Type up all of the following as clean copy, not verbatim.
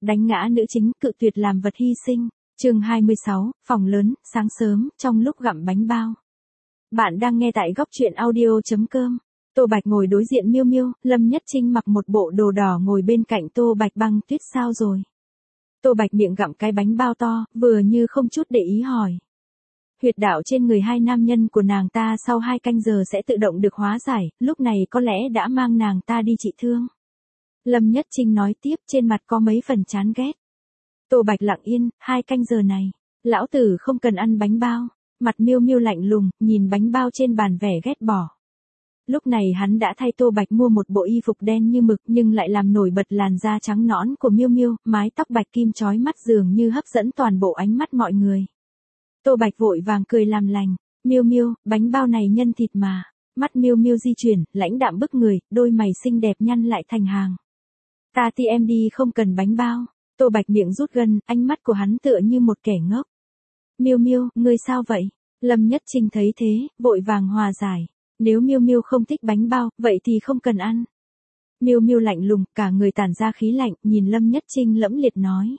đánh ngã nữ chính, cự tuyệt làm vật hy sinh. Chương 26, phòng lớn, sáng sớm, trong lúc gặm bánh bao. Bạn đang nghe tại góc truyện audio.com. Tô Bạch ngồi đối diện Miêu Miêu, Lâm Nhất Trinh mặc một bộ đồ đỏ ngồi bên cạnh Tô Bạch. Băng Tuyết sao rồi? Tô Bạch miệng gặm cái bánh bao to, vừa như không chút để ý hỏi. Huyệt đạo trên người hai nam nhân của nàng ta sau 2 canh giờ sẽ tự động được hóa giải, lúc này có lẽ đã mang nàng ta đi trị thương. Lâm Nhất Trinh nói tiếp, trên mặt có mấy phần chán ghét. Tô Bạch lặng yên, 2 canh giờ này, lão tử không cần ăn bánh bao. Mặt Miêu Miêu lạnh lùng, nhìn bánh bao trên bàn vẻ ghét bỏ. Lúc này hắn đã thay Tô Bạch mua một bộ y phục đen như mực nhưng lại làm nổi bật làn da trắng nõn của Miêu Miêu, mái tóc bạch kim chói mắt dường như hấp dẫn toàn bộ ánh mắt mọi người. Tô Bạch vội vàng cười làm lành, Miêu Miêu, bánh bao này nhân thịt mà. Mắt Miêu Miêu di chuyển, lãnh đạm bức người, đôi mày xinh đẹp nhăn lại thành hàng. Ta thì em đi không cần bánh bao. Tô Bạch miệng rút gân, ánh mắt của hắn tựa như một kẻ ngốc. Miêu Miêu, ngươi sao vậy? Lâm Nhất Trinh thấy thế, vội vàng hòa giải. Nếu Miêu Miêu không thích bánh bao, vậy thì không cần ăn. Miêu Miêu lạnh lùng, cả người tản ra khí lạnh, nhìn Lâm Nhất Trinh lẫm liệt nói.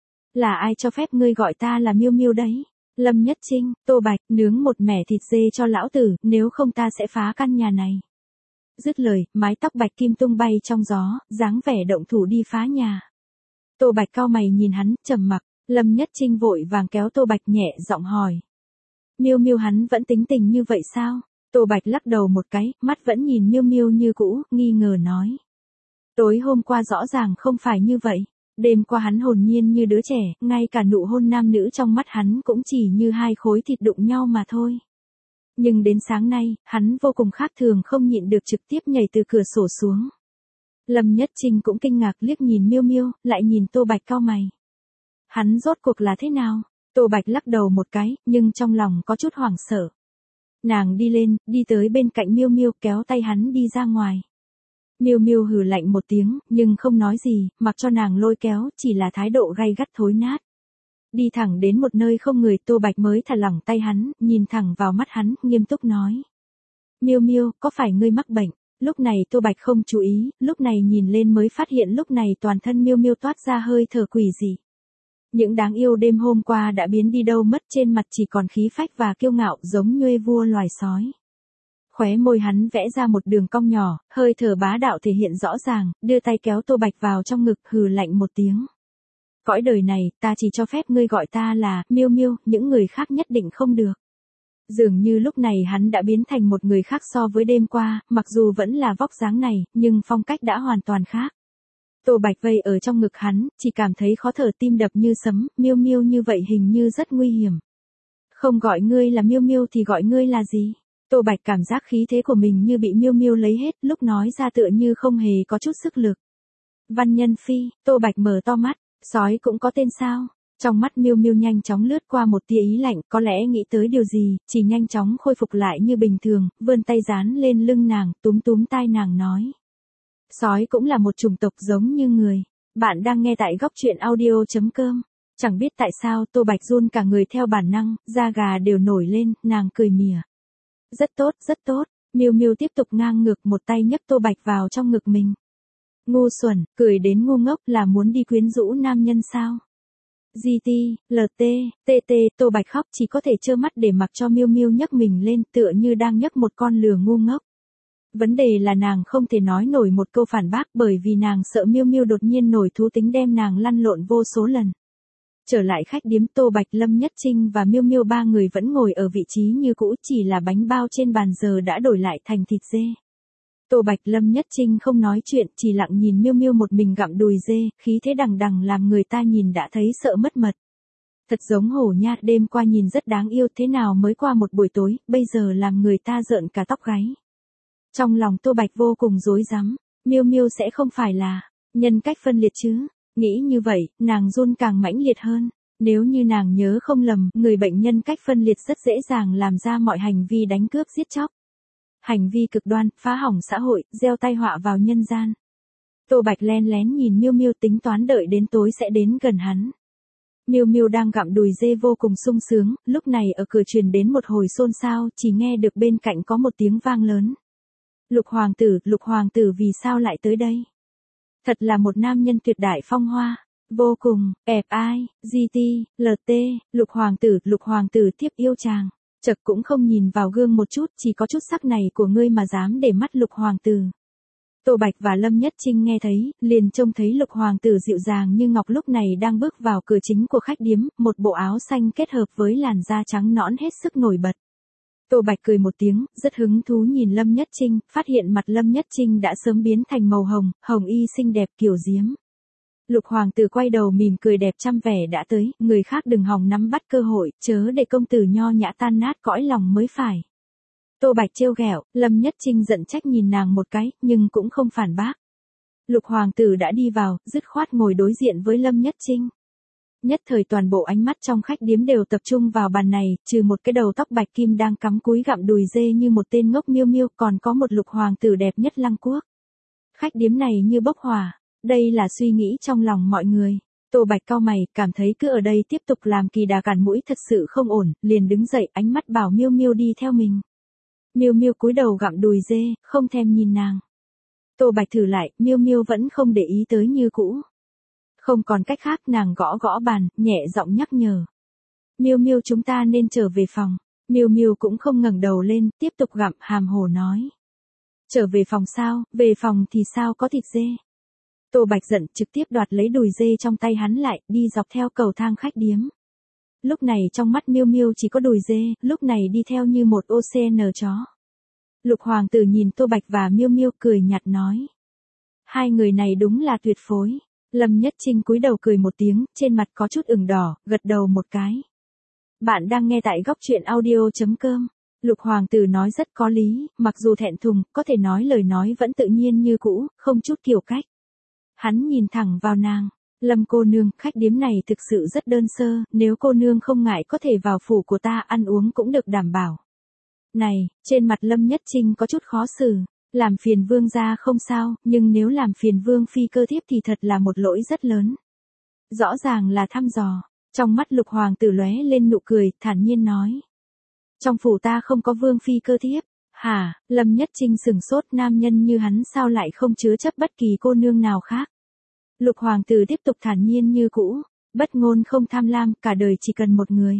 Là ai cho phép ngươi gọi ta là Miêu Miêu đấy? Lâm Nhất Trinh, Tô Bạch, nướng một mẻ thịt dê cho lão tử, nếu không ta sẽ phá căn nhà này. Dứt lời, mái tóc bạch kim tung bay trong gió, dáng vẻ động thủ đi phá nhà. Tô Bạch cau mày nhìn hắn, trầm mặc. Lâm Nhất Trinh vội vàng kéo Tô Bạch nhẹ giọng hỏi. Miêu Miêu hắn vẫn tính tình như vậy sao? Tô Bạch lắc đầu một cái, mắt vẫn nhìn Miêu Miêu như cũ, nghi ngờ nói. Tối hôm qua rõ ràng không phải như vậy. Đêm qua hắn hồn nhiên như đứa trẻ, ngay cả nụ hôn nam nữ trong mắt hắn cũng chỉ như 2 khối thịt đụng nhau mà thôi. Nhưng đến sáng nay, hắn vô cùng khác thường, không nhịn được trực tiếp nhảy từ cửa sổ xuống. Lâm Nhất Trinh cũng kinh ngạc liếc nhìn Miêu Miêu, lại nhìn Tô Bạch cau mày. Hắn rốt cuộc là thế nào? Tô Bạch lắc đầu một cái, nhưng trong lòng có chút hoảng sợ. Nàng đi lên, đi tới bên cạnh Miêu Miêu, kéo tay hắn đi ra ngoài. Miêu Miêu hừ lạnh một tiếng, nhưng không nói gì, mặc cho nàng lôi kéo, chỉ là thái độ gay gắt thối nát. Đi thẳng đến một nơi không người, Tô Bạch mới thả lỏng tay hắn, nhìn thẳng vào mắt hắn, nghiêm túc nói. Miêu Miêu, có phải ngươi mắc bệnh? Lúc này Tô Bạch không chú ý, lúc này nhìn lên mới phát hiện lúc này toàn thân Miêu Miêu toát ra hơi thở quỷ dị. Những đáng yêu đêm hôm qua đã biến đi đâu mất, trên mặt chỉ còn khí phách và kiêu ngạo giống nhuê vua loài sói. Khóe môi hắn vẽ ra một đường cong nhỏ, hơi thở bá đạo thể hiện rõ ràng, đưa tay kéo Tô Bạch vào trong ngực, hừ lạnh một tiếng. Cõi đời này, ta chỉ cho phép ngươi gọi ta là Miêu Miêu, những người khác nhất định không được. Dường như lúc này hắn đã biến thành một người khác so với đêm qua, mặc dù vẫn là vóc dáng này, nhưng phong cách đã hoàn toàn khác. Tô Bạch vây ở trong ngực hắn, chỉ cảm thấy khó thở, tim đập như sấm, Miêu Miêu như vậy hình như rất nguy hiểm. Không gọi ngươi là Miêu Miêu thì gọi ngươi là gì? Tô Bạch cảm giác khí thế của mình như bị Miêu Miêu lấy hết, lúc nói ra tựa như không hề có chút sức lực. Văn Nhân Phi, Tô Bạch mở to mắt, sói cũng có tên sao? Trong mắt Miêu Miêu nhanh chóng lướt qua một tia ý lạnh, có lẽ nghĩ tới điều gì, chỉ nhanh chóng khôi phục lại như bình thường, vươn tay dán lên lưng nàng, túm túm tai nàng nói. Sói cũng là một chủng tộc giống như người. Bạn đang nghe tại góc truyện audio.com. Chẳng biết tại sao Tô Bạch run cả người theo bản năng, da gà đều nổi lên, nàng cười mỉa. Rất tốt, rất tốt. Miêu Miêu tiếp tục ngang ngược, một tay nhấc Tô Bạch vào trong ngực mình. Ngu xuẩn, cười đến ngu ngốc, là muốn đi quyến rũ nam nhân sao? GT, LT, TT, Tô Bạch khóc, chỉ có thể trơ mắt để mặc cho Miêu Miêu nhấc mình lên, tựa như đang nhấc một con lừa ngu ngốc. Vấn đề là nàng không thể nói nổi một câu phản bác, bởi vì nàng sợ Miêu Miêu đột nhiên nổi thú tính đem nàng lăn lộn vô số lần. Trở lại khách điếm, Tô Bạch, Lâm Nhất Trinh và Miêu Miêu 3 người vẫn ngồi ở vị trí như cũ, chỉ là bánh bao trên bàn giờ đã đổi lại thành thịt dê. Tô Bạch, Lâm Nhất Trinh không nói chuyện, chỉ lặng nhìn Miêu Miêu một mình gặm đùi dê, khí thế đằng đằng làm người ta nhìn đã thấy sợ mất mật. Thật giống hổ nha, đêm qua nhìn rất đáng yêu, thế nào mới qua một buổi tối, bây giờ làm người ta rợn cả tóc gáy. Trong lòng Tô Bạch vô cùng rối rắm, Miêu Miêu sẽ không phải là nhân cách phân liệt chứ? Nghĩ như vậy, nàng run càng mãnh liệt hơn. Nếu như nàng nhớ không lầm, người bệnh nhân cách phân liệt rất dễ dàng làm ra mọi hành vi đánh cướp giết chóc. Hành vi cực đoan, phá hỏng xã hội, gieo tai họa vào nhân gian. Tô Bạch len lén nhìn Miêu Miêu, tính toán đợi đến tối sẽ đến gần hắn. Miêu Miêu đang gặm đùi dê vô cùng sung sướng, lúc này ở cửa truyền đến một hồi xôn xao, chỉ nghe được bên cạnh có một tiếng vang lớn. Lục hoàng tử vì sao lại tới đây? Thật là một nam nhân tuyệt đại phong hoa. Vô cùng, FI, GT, LT, lục hoàng tử tiếp yêu chàng. Chật cũng không nhìn vào gương một chút, chỉ có chút sắc này của ngươi mà dám để mắt lục hoàng tử. Tô Bạch và Lâm Nhất Trinh nghe thấy, liền trông thấy lục hoàng tử dịu dàng như ngọc lúc này đang bước vào cửa chính của khách điếm, một bộ áo xanh kết hợp với làn da trắng nõn hết sức nổi bật. Tô Bạch cười một tiếng, rất hứng thú nhìn Lâm Nhất Trinh, phát hiện mặt Lâm Nhất Trinh đã sớm biến thành màu hồng, hồng y xinh đẹp kiểu diếm. Lục hoàng tử quay đầu mỉm cười đẹp trăm vẻ đã tới, người khác đừng hòng nắm bắt cơ hội, chớ để công tử nho nhã tan nát cõi lòng mới phải. Tô Bạch trêu ghẹo, Lâm Nhất Trinh giận trách nhìn nàng một cái, nhưng cũng không phản bác. Lục hoàng tử đã đi vào, dứt khoát ngồi đối diện với Lâm Nhất Trinh. Nhất thời toàn bộ ánh mắt trong khách điếm đều tập trung vào bàn này, trừ một cái đầu tóc bạch kim đang cắm cúi gặm đùi dê như một tên ngốc miêu miêu, còn có một lục hoàng tử đẹp nhất Lăng Quốc. Khách điếm này như bốc hỏa, đây là suy nghĩ trong lòng mọi người. Tô Bạch cau mày, cảm thấy cứ ở đây tiếp tục làm kỳ đà cản mũi thật sự không ổn, liền đứng dậy, ánh mắt bảo Miêu Miêu đi theo mình. Miêu Miêu cúi đầu gặm đùi dê, không thèm nhìn nàng. Tô Bạch thử lại, Miêu Miêu vẫn không để ý tới như cũ. Không còn cách khác, nàng gõ gõ bàn, nhẹ giọng nhắc nhở. Miêu Miêu chúng ta nên trở về phòng. Miêu Miêu cũng không ngẩng đầu lên, tiếp tục gặm, hàm hồ nói. Trở về phòng sao, về phòng thì sao có thịt dê. Tô Bạch giận, trực tiếp đoạt lấy đùi dê trong tay hắn lại, đi dọc theo cầu thang khách điếm. Lúc này trong mắt Miêu Miêu chỉ có đùi dê, lúc này đi theo như một OCN chó. Lục hoàng tử nhìn Tô Bạch và Miêu Miêu cười nhạt nói. Hai người này đúng là tuyệt phối. Lâm Nhất Trinh cúi đầu cười một tiếng, trên mặt có chút ửng đỏ, gật đầu một cái. Bạn đang nghe tại góc truyện audio.com. Lục hoàng tử nói rất có lý, mặc dù thẹn thùng, có thể nói lời nói vẫn tự nhiên như cũ, không chút kiểu cách. Hắn nhìn thẳng vào nàng. Lâm cô nương, khách điếm này thực sự rất đơn sơ, nếu cô nương không ngại có thể vào phủ của ta ăn uống cũng được đảm bảo. Này, trên mặt Lâm Nhất Trinh có chút khó xử. Làm phiền vương gia không sao, nhưng nếu làm phiền vương phi cơ thiếp thì thật là một lỗi rất lớn. Rõ ràng là thăm dò. Trong mắt lục hoàng tử lóe lên nụ cười, thản nhiên nói. Trong phủ ta không có vương phi cơ thiếp. Hả, Lâm Nhất Trinh sừng sốt, nam nhân như hắn sao lại không chứa chấp bất kỳ cô nương nào khác. Lục hoàng tử tiếp tục thản nhiên như cũ. Bất ngôn không tham lam, cả đời chỉ cần một người.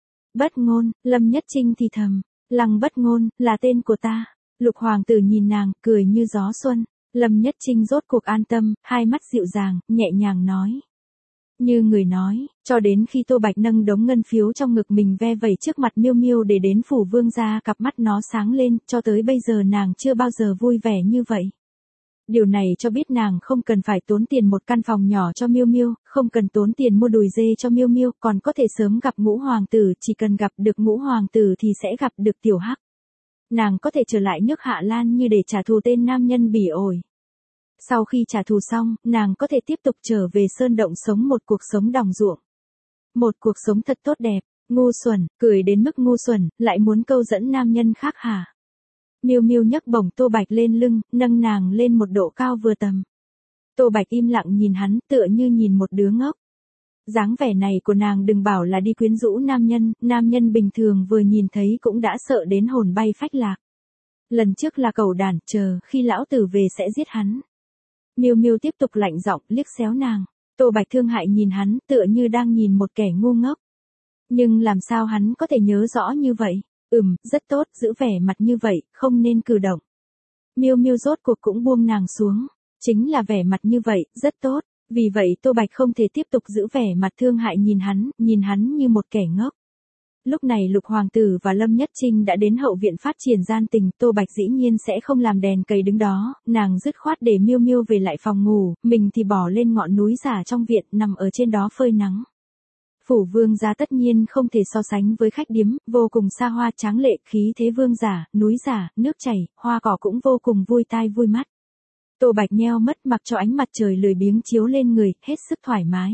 Bất ngôn, Lâm Nhất Trinh thì thầm. Lăng bất ngôn, là tên của ta. Lục hoàng tử nhìn nàng, cười như gió xuân. Lâm Nhất Trinh rốt cuộc an tâm, hai mắt dịu dàng, nhẹ nhàng nói. Như người nói, cho đến khi Tô Bạch nâng đống ngân phiếu trong ngực mình ve vẩy trước mặt Miêu Miêu để đến phủ vương gia, cặp mắt nó sáng lên, cho tới bây giờ nàng chưa bao giờ vui vẻ như vậy. Điều này cho biết nàng không cần phải tốn tiền một căn phòng nhỏ cho Miêu Miêu, không cần tốn tiền mua đùi dê cho Miêu Miêu, còn có thể sớm gặp Ngũ hoàng tử, chỉ cần gặp được Ngũ hoàng tử thì sẽ gặp được Tiểu Hắc. Nàng có thể trở lại nước Hạ Lan như để trả thù tên nam nhân bỉ ổi. Sau khi trả thù xong, nàng có thể tiếp tục trở về sơn động sống một cuộc sống đồng ruộng. Một cuộc sống thật tốt đẹp, ngu xuẩn, cười đến mức ngu xuẩn, lại muốn câu dẫn nam nhân khác hả? Miêu Miêu nhấc bổng Tô Bạch lên lưng, nâng nàng lên một độ cao vừa tầm. Tô Bạch im lặng nhìn hắn, tựa như nhìn một đứa ngốc. Dáng vẻ này của nàng đừng bảo là đi quyến rũ nam nhân bình thường vừa nhìn thấy cũng đã sợ đến hồn bay phách lạc. Lần trước là cẩu đản, chờ khi lão tử về sẽ giết hắn. Miêu Miêu tiếp tục lạnh giọng liếc xéo nàng. Tô Bạch thương hại nhìn hắn, tựa như đang nhìn một kẻ ngu ngốc. Nhưng làm sao hắn có thể nhớ rõ như vậy? Rất tốt, giữ vẻ mặt như vậy, không nên cử động. Miêu Miêu rốt cuộc cũng buông nàng xuống. Chính là vẻ mặt như vậy, rất tốt. Vì vậy Tô Bạch không thể tiếp tục giữ vẻ mặt thương hại nhìn hắn như một kẻ ngốc. Lúc này Lục hoàng tử và Lâm Nhất Trinh đã đến hậu viện phát triển gian tình, Tô Bạch dĩ nhiên sẽ không làm đèn cầy đứng đó, nàng dứt khoát để Miêu Miêu về lại phòng ngủ, mình thì bỏ lên ngọn núi giả trong viện, nằm ở trên đó phơi nắng. Phủ vương gia tất nhiên không thể so sánh với khách điếm, vô cùng xa hoa tráng lệ, khí thế vương giả, núi giả, nước chảy, hoa cỏ cũng vô cùng vui tai vui mắt. Tô Bạch nheo mắt mặc cho ánh mặt trời lười biếng chiếu lên người, hết sức thoải mái.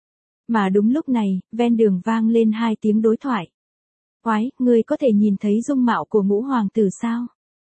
Mà đúng lúc này, ven đường vang lên hai tiếng đối thoại. Oái, ngươi có thể nhìn thấy dung mạo của Ngũ hoàng tử sao?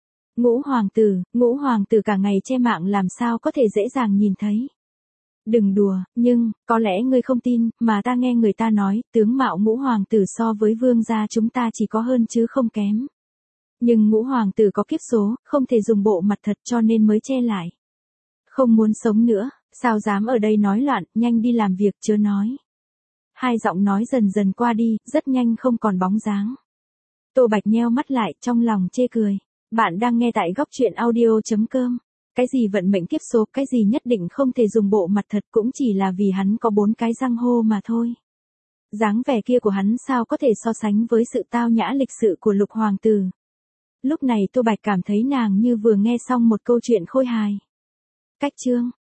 Ngũ hoàng tử cả ngày che mạng làm sao có thể dễ dàng nhìn thấy. Đừng đùa, nhưng, có lẽ ngươi không tin, mà ta nghe người ta nói, tướng mạo Ngũ hoàng tử so với vương gia chúng ta chỉ có hơn chứ không kém. Nhưng Ngũ hoàng tử có kiếp số, không thể dùng bộ mặt thật cho nên mới che lại. Không muốn sống nữa, Sao dám ở đây nói loạn, nhanh đi làm việc chớ nói. Hai giọng nói dần dần qua đi, rất nhanh không còn bóng dáng. Tô Bạch nheo mắt lại, trong lòng chê cười. Bạn đang nghe tại góc truyện audio.com. Cái gì vận mệnh kiếp số, cái gì nhất định không thể dùng bộ mặt thật, cũng chỉ là vì hắn có 4 cái răng hô mà thôi. Dáng vẻ kia của hắn sao có thể so sánh với sự tao nhã lịch sự của Lục hoàng tử. Lúc này Tô Bạch cảm thấy nàng như vừa nghe xong một câu chuyện khôi hài. Cách chương